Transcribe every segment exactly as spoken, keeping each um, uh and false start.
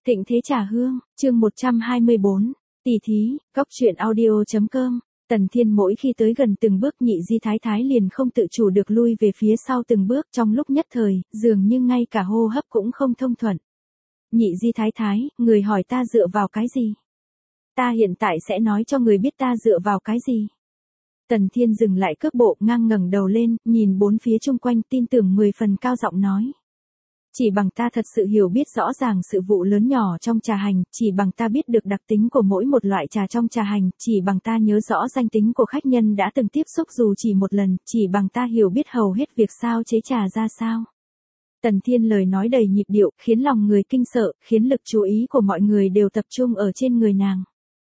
Thịnh Thế Trà Hương, chương một trăm hai mươi bốn, tỷ thí, góc truyện audio.com. Tần Thiên mỗi khi tới gần từng bước Nhị Di Thái Thái liền không tự chủ được lui về phía sau từng bước, trong lúc nhất thời, dường như ngay cả hô hấp cũng không thông thuận. Nhị Di Thái Thái, người hỏi ta dựa vào cái gì? Ta hiện tại sẽ nói cho người biết ta dựa vào cái gì. Tần Thiên dừng lại cước bộ, ngang ngẩng đầu lên, nhìn bốn phía chung quanh, tin tưởng mười phần cao giọng nói. Chỉ bằng ta thật sự hiểu biết rõ ràng sự vụ lớn nhỏ trong trà hành, chỉ bằng ta biết được đặc tính của mỗi một loại trà trong trà hành, chỉ bằng ta nhớ rõ danh tính của khách nhân đã từng tiếp xúc dù chỉ một lần, chỉ bằng ta hiểu biết hầu hết việc sao chế trà ra sao. Tần Thiên lời nói đầy nhịp điệu, khiến lòng người kinh sợ, khiến lực chú ý của mọi người đều tập trung ở trên người nàng.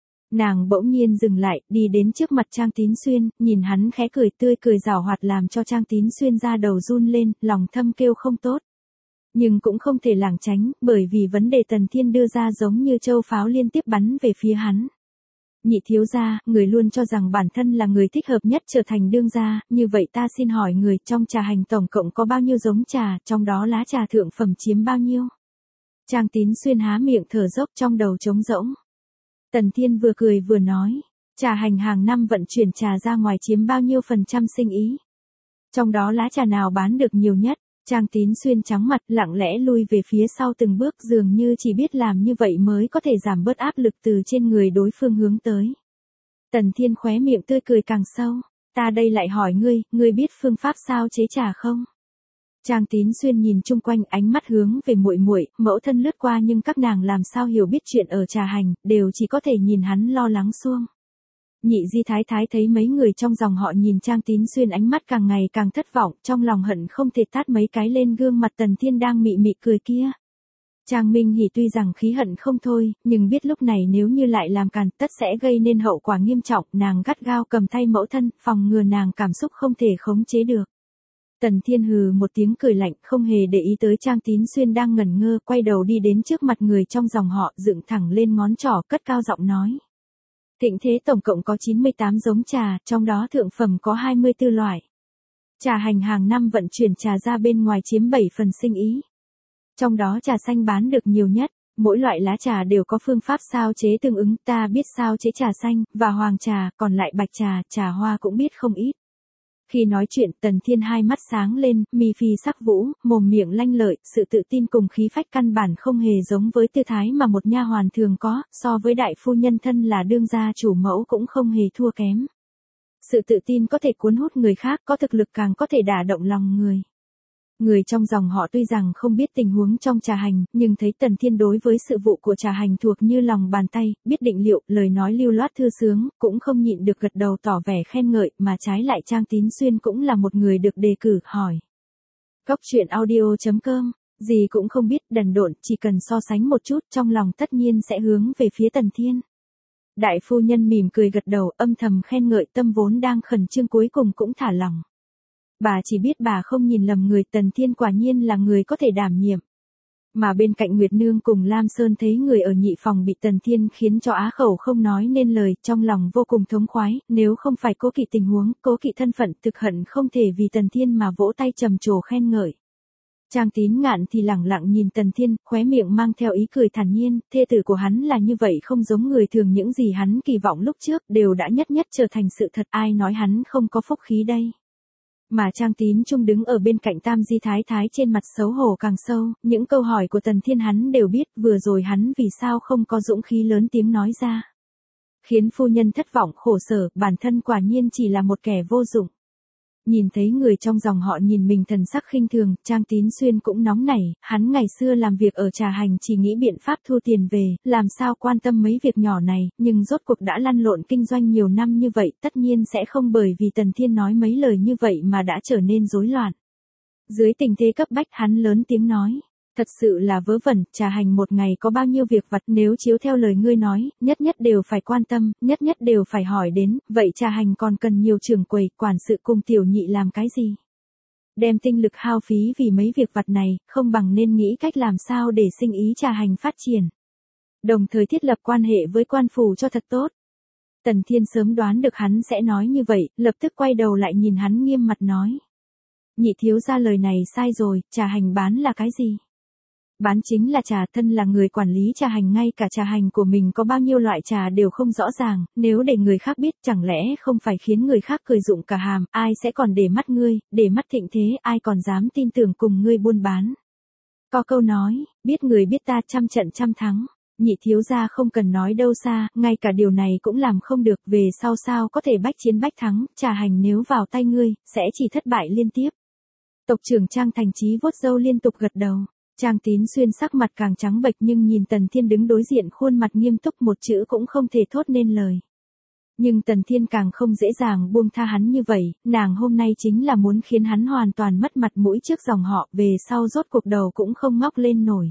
Nàng bỗng nhiên dừng lại, đi đến trước mặt Trang Tín Xuyên, nhìn hắn khẽ cười tươi cười giảo hoạt làm cho Trang Tín Xuyên da đầu run lên, lòng thâm kêu không tốt. Nhưng cũng không thể lảng tránh, bởi vì vấn đề Tần Thiên đưa ra giống như châu pháo liên tiếp bắn về phía hắn. Nhị thiếu gia, người luôn cho rằng bản thân là người thích hợp nhất trở thành đương gia, như vậy ta xin hỏi người, trong trà hành tổng cộng có bao nhiêu giống trà, trong đó lá trà thượng phẩm chiếm bao nhiêu? Trang Tín Xuyên há miệng thở dốc, trong đầu trống rỗng. Tần Thiên vừa cười vừa nói, trà hành hàng năm vận chuyển trà ra ngoài chiếm bao nhiêu phần trăm sinh ý? Trong đó lá trà nào bán được nhiều nhất? Trang Tín Xuyên trắng mặt, lặng lẽ lui về phía sau từng bước, dường như chỉ biết làm như vậy mới có thể giảm bớt áp lực từ trên người đối phương hướng tới. Tần Thiên khóe miệng tươi cười càng sâu, ta đây lại hỏi ngươi, ngươi biết phương pháp sao chế trà không? Trang Tín Xuyên nhìn chung quanh, ánh mắt hướng về muội muội, mẫu thân lướt qua nhưng các nàng làm sao hiểu biết chuyện ở trà hành, đều chỉ có thể nhìn hắn lo lắng xuông. Nhị Di Thái Thái thấy mấy người trong dòng họ nhìn Trang Tín Xuyên ánh mắt càng ngày càng thất vọng, trong lòng hận không thể tát mấy cái lên gương mặt Tần Thiên đang mị mị cười kia. Trang Minh Hỉ tuy rằng khí hận không thôi, nhưng biết lúc này nếu như lại làm càn tất sẽ gây nên hậu quả nghiêm trọng, nàng gắt gao cầm tay mẫu thân, phòng ngừa nàng cảm xúc không thể khống chế được. Tần Thiên hừ một tiếng cười lạnh, không hề để ý tới Trang Tín Xuyên đang ngẩn ngơ, quay đầu đi đến trước mặt người trong dòng họ, dựng thẳng lên ngón trỏ, cất cao giọng nói. Thịnh Thế tổng cộng có chín mươi tám giống trà, trong đó thượng phẩm có hai mươi tư loại. Trà hành hàng năm vận chuyển trà ra bên ngoài chiếm bảy phần sinh ý. Trong đó trà xanh bán được nhiều nhất, mỗi loại lá trà đều có phương pháp sao chế tương ứng, ta biết sao chế trà xanh, và hoàng trà, còn lại bạch trà, trà hoa cũng biết không ít. Khi nói chuyện, Tần Thiên hai mắt sáng lên, mi phi sắc vũ, mồm miệng lanh lợi, sự tự tin cùng khí phách căn bản không hề giống với tư thái mà một nha hoàn thường có, so với đại phu nhân thân là đương gia chủ mẫu cũng không hề thua kém. Sự tự tin có thể cuốn hút người khác, có thực lực càng có thể đả động lòng người. Người trong dòng họ tuy rằng không biết tình huống trong trà hành, nhưng thấy Tần Thiên đối với sự vụ của trà hành thuộc như lòng bàn tay, biết định liệu, lời nói lưu loát thư sướng, cũng không nhịn được gật đầu tỏ vẻ khen ngợi, mà trái lại Trang Tín Xuyên cũng là một người được đề cử, hỏi. Góc truyện audio.com, gì cũng không biết, đần độn, chỉ cần so sánh một chút, trong lòng tất nhiên sẽ hướng về phía Tần Thiên. Đại phu nhân mỉm cười gật đầu, âm thầm khen ngợi, tâm vốn đang khẩn trương cuối cùng cũng thả lỏng. Bà chỉ biết bà không nhìn lầm người, Tần Thiên quả nhiên là người có thể đảm nhiệm. Mà bên cạnh Nguyệt Nương cùng Lam Sơn thấy người ở nhị phòng bị Tần Thiên khiến cho á khẩu không nói nên lời, trong lòng vô cùng thống khoái, nếu không phải cố kỵ tình huống, cố kỵ thân phận, thực hận không thể vì Tần Thiên mà vỗ tay trầm trồ khen ngợi. Trang Tín Ngạn thì lẳng lặng nhìn Tần Thiên, khóe miệng mang theo ý cười thản nhiên, thê tử của hắn là như vậy không giống người thường, những gì hắn kỳ vọng lúc trước đều đã nhất nhất trở thành sự thật, ai nói hắn không có phúc khí đây. Mà Trang Tín Trung đứng ở bên cạnh Tam Di Thái Thái trên mặt xấu hổ càng sâu, những câu hỏi của Tần Thiên hắn đều biết, vừa rồi hắn vì sao không có dũng khí lớn tiếng nói ra. Khiến phu nhân thất vọng khổ sở, bản thân quả nhiên chỉ là một kẻ vô dụng. Nhìn thấy người trong dòng họ nhìn mình thần sắc khinh thường, Trang Tín Xuyên cũng nóng nảy, hắn ngày xưa làm việc ở trà hành chỉ nghĩ biện pháp thu tiền về, làm sao quan tâm mấy việc nhỏ này, nhưng rốt cuộc đã lăn lộn kinh doanh nhiều năm như vậy, tất nhiên sẽ không bởi vì Tần Thiên nói mấy lời như vậy mà đã trở nên rối loạn. Dưới tình thế cấp bách hắn lớn tiếng nói. Thật sự là vớ vẩn, trà hành một ngày có bao nhiêu việc vặt, nếu chiếu theo lời ngươi nói, nhất nhất đều phải quan tâm, nhất nhất đều phải hỏi đến, vậy trà hành còn cần nhiều trưởng quầy, quản sự cùng tiểu nhị làm cái gì? Đem tinh lực hao phí vì mấy việc vặt này, không bằng nên nghĩ cách làm sao để sinh ý trà hành phát triển. Đồng thời thiết lập quan hệ với quan phủ cho thật tốt. Tần Thiên sớm đoán được hắn sẽ nói như vậy, lập tức quay đầu lại nhìn hắn nghiêm mặt nói. Nhị thiếu gia lời này sai rồi, trà hành bán là cái gì? Bán chính là trà, thân là người quản lý trà hành, ngay cả trà hành của mình có bao nhiêu loại trà đều không rõ ràng, nếu để người khác biết chẳng lẽ không phải khiến người khác cười rụng cả hàm, ai sẽ còn để mắt ngươi, để mắt thịnh thế, ai còn dám tin tưởng cùng ngươi buôn bán. Có câu nói, biết người biết ta trăm trận trăm thắng. Nhị thiếu gia không cần nói đâu xa, ngay cả điều này cũng làm không được, về sau sao có thể bách chiến bách thắng, trà hành nếu vào tay ngươi, sẽ chỉ thất bại liên tiếp. Tộc trưởng Trang Thành Chí vuốt râu liên tục gật đầu. Trang Tín Xuyên sắc mặt càng trắng bệch nhưng nhìn Tần Thiên đứng đối diện khuôn mặt nghiêm túc một chữ cũng không thể thốt nên lời. Nhưng Tần Thiên càng không dễ dàng buông tha hắn như vậy, nàng hôm nay chính là muốn khiến hắn hoàn toàn mất mặt mũi trước dòng họ, về sau rốt cuộc đầu cũng không ngóc lên nổi.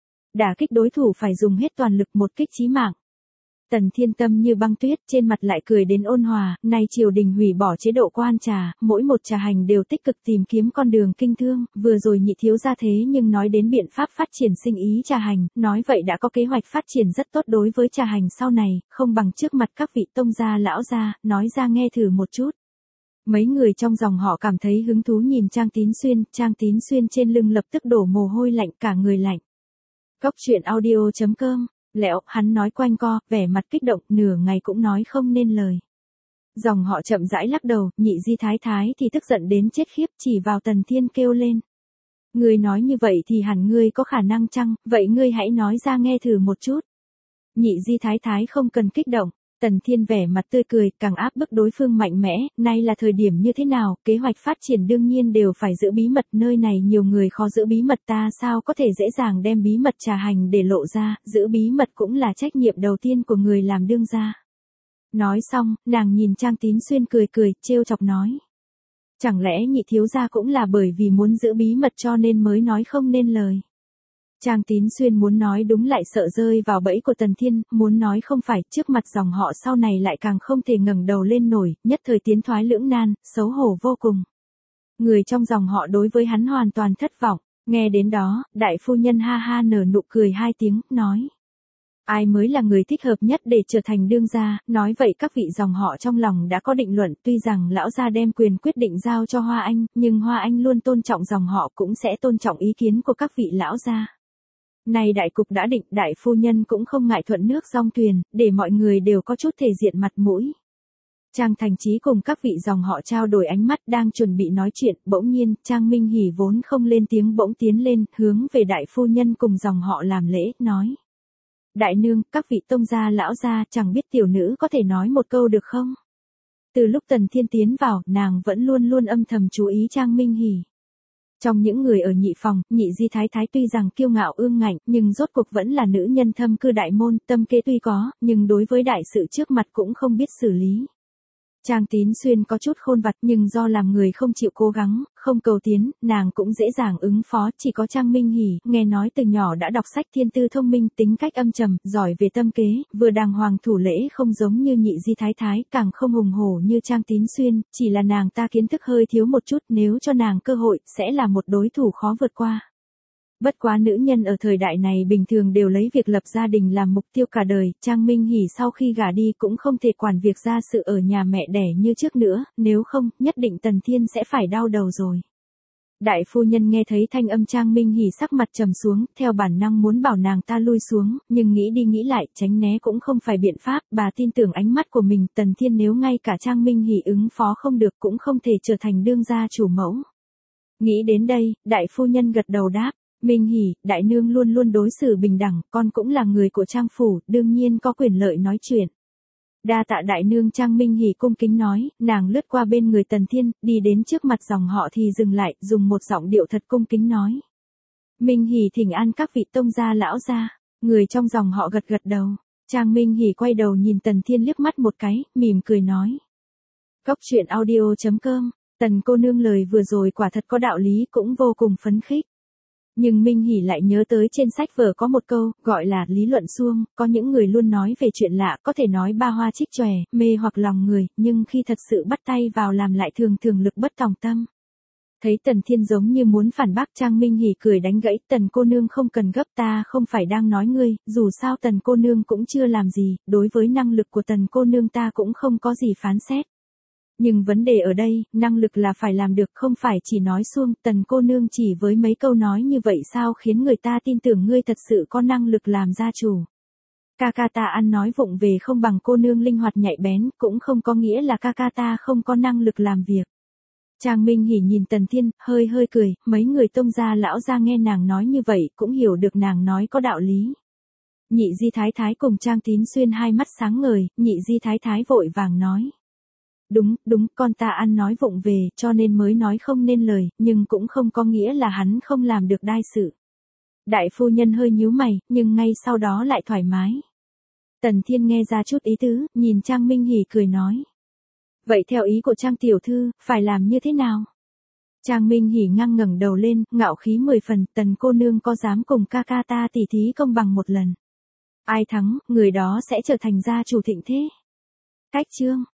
Đả kích đối thủ phải dùng hết toàn lực, một kích chí mạng. Tần Thiên tâm như băng tuyết, trên mặt lại cười đến ôn hòa, nay triều đình hủy bỏ chế độ quan trà, mỗi một trà hành đều tích cực tìm kiếm con đường kinh thương, vừa rồi nhị thiếu gia thế nhưng nói đến biện pháp phát triển sinh ý trà hành, nói vậy đã có kế hoạch phát triển rất tốt đối với trà hành sau này, không bằng trước mặt các vị tông gia lão gia, nói ra nghe thử một chút. Mấy người trong dòng họ cảm thấy hứng thú nhìn Trang Tín Xuyên, Trang Tín Xuyên trên lưng lập tức đổ mồ hôi lạnh, cả người lạnh. Cốc truyện audio chấm com. Lẹo, hắn nói quanh co, vẻ mặt kích động, nửa ngày cũng nói không nên lời. Dòng họ chậm rãi lắc đầu, nhị di thái thái thì tức giận đến chết khiếp, chỉ vào Tần Thiên kêu lên. Ngươi nói như vậy thì hẳn ngươi có khả năng chăng, vậy ngươi hãy nói ra nghe thử một chút. Nhị di thái thái không cần kích động. Tần Thiên vẻ mặt tươi cười, càng áp bức đối phương mạnh mẽ, nay là thời điểm như thế nào, kế hoạch phát triển đương nhiên đều phải giữ bí mật, nơi này nhiều người khó giữ bí mật, ta sao có thể dễ dàng đem bí mật trà hành để lộ ra, giữ bí mật cũng là trách nhiệm đầu tiên của người làm đương gia. Nói xong, nàng nhìn Trang Tín Xuyên cười cười, trêu chọc nói. Chẳng lẽ nhị thiếu gia cũng là bởi vì muốn giữ bí mật cho nên mới nói không nên lời. Trang Tín Xuyên muốn nói đúng lại sợ rơi vào bẫy của Tần Thiên, muốn nói không phải, trước mặt dòng họ sau này lại càng không thể ngẩng đầu lên nổi, nhất thời tiến thoái lưỡng nan, xấu hổ vô cùng. Người trong dòng họ đối với hắn hoàn toàn thất vọng, nghe đến đó, đại phu nhân ha ha nở nụ cười hai tiếng, nói. Ai mới là người thích hợp nhất để trở thành đương gia, nói vậy các vị dòng họ trong lòng đã có định luận, tuy rằng lão gia đem quyền quyết định giao cho Hoa Anh, nhưng Hoa Anh luôn tôn trọng dòng họ cũng sẽ tôn trọng ý kiến của các vị lão gia. Này đại cục đã định, đại phu nhân cũng không ngại thuận nước dong thuyền, để mọi người đều có chút thể diện mặt mũi. Trang Thành Chí cùng các vị dòng họ trao đổi ánh mắt đang chuẩn bị nói chuyện, bỗng nhiên, Trang Minh Hỉ vốn không lên tiếng bỗng tiến lên, hướng về đại phu nhân cùng dòng họ làm lễ, nói. Đại nương, các vị tông gia lão gia, chẳng biết tiểu nữ có thể nói một câu được không? Từ lúc Tần Thiên tiến vào, nàng vẫn luôn luôn âm thầm chú ý Trang Minh Hỉ. Trong những người ở nhị phòng, nhị di thái thái tuy rằng kiêu ngạo ương ngạnh, nhưng rốt cuộc vẫn là nữ nhân thâm cư đại môn, tâm kế tuy có, nhưng đối với đại sự trước mặt cũng không biết xử lý. Trang Tín Xuyên có chút khôn vặt nhưng do làm người không chịu cố gắng, không cầu tiến, nàng cũng dễ dàng ứng phó, chỉ có Trang Minh Hỉ, nghe nói từ nhỏ đã đọc sách thiên tư thông minh, tính cách âm trầm, giỏi về tâm kế, vừa đàng hoàng thủ lễ không giống như nhị di thái thái, càng không hùng hổ như Trang Tín Xuyên, chỉ là nàng ta kiến thức hơi thiếu một chút, nếu cho nàng cơ hội, sẽ là một đối thủ khó vượt qua. Bất quá nữ nhân ở thời đại này bình thường đều lấy việc lập gia đình làm mục tiêu cả đời, Trang Minh Hỉ sau khi gả đi cũng không thể quản việc gia sự ở nhà mẹ đẻ như trước nữa, nếu không, nhất định Tần Thiên sẽ phải đau đầu rồi. Đại phu nhân nghe thấy thanh âm Trang Minh Hỉ sắc mặt trầm xuống, theo bản năng muốn bảo nàng ta lui xuống, nhưng nghĩ đi nghĩ lại, tránh né cũng không phải biện pháp, bà tin tưởng ánh mắt của mình, Tần Thiên nếu ngay cả Trang Minh Hỉ ứng phó không được cũng không thể trở thành đương gia chủ mẫu. Nghĩ đến đây, đại phu nhân gật đầu đáp. Minh Hỉ, đại nương luôn luôn đối xử bình đẳng, con cũng là người của Trang phủ, đương nhiên có quyền lợi nói chuyện. Đa tạ đại nương. Trang Minh Hỉ cung kính nói, nàng lướt qua bên người Tần Thiên, đi đến trước mặt dòng họ thì dừng lại, dùng một giọng điệu thật cung kính nói. Minh Hỉ thỉnh an các vị tông gia lão gia, người trong dòng họ gật gật đầu. Trang Minh Hỉ quay đầu nhìn Tần Thiên liếc mắt một cái, mỉm cười nói. Cốc truyện audio chấm com, Tần cô nương lời vừa rồi quả thật có đạo lý, cũng vô cùng phấn khích. Nhưng Minh Hỉ lại nhớ tới trên sách vở có một câu, gọi là lý luận suông, có những người luôn nói về chuyện lạ, có thể nói ba hoa trích chòe, mê hoặc lòng người, nhưng khi thật sự bắt tay vào làm lại thường thường lực bất tòng tâm. Thấy Tần Thiên giống như muốn phản bác, Trang Minh Hỉ cười đánh gãy, Tần cô nương không cần gấp, ta không phải đang nói ngươi, dù sao Tần cô nương cũng chưa làm gì, đối với năng lực của Tần cô nương ta cũng không có gì phán xét. Nhưng vấn đề ở đây, năng lực là phải làm được không phải chỉ nói suông. Tần cô nương chỉ với mấy câu nói như vậy sao khiến người ta tin tưởng ngươi thật sự có năng lực làm gia chủ. Ca ca ta ăn nói vụng về không bằng cô nương linh hoạt nhạy bén, cũng không có nghĩa là ca ca ta không có năng lực làm việc. Trang Minh Hỉ nhìn Tần Thiên, hơi hơi cười, mấy người Tông gia lão gia nghe nàng nói như vậy, cũng hiểu được nàng nói có đạo lý. Nhị Di Thái Thái cùng Trang Tín Xuyên hai mắt sáng ngời, Nhị Di Thái Thái vội vàng nói. Đúng, đúng, con ta ăn nói vụng về, cho nên mới nói không nên lời, nhưng cũng không có nghĩa là hắn không làm được đai sự. Đại phu nhân hơi nhíu mày, nhưng ngay sau đó lại thoải mái. Tần Thiên nghe ra chút ý tứ, nhìn Trang Minh Hỉ cười nói. Vậy theo ý của Trang tiểu thư, phải làm như thế nào? Trang Minh Hỉ ngang ngẩng đầu lên, ngạo khí mười phần, Tần cô nương có dám cùng ca ca ta tỉ thí công bằng một lần. Ai thắng, người đó sẽ trở thành gia chủ thịnh thế. Cách chương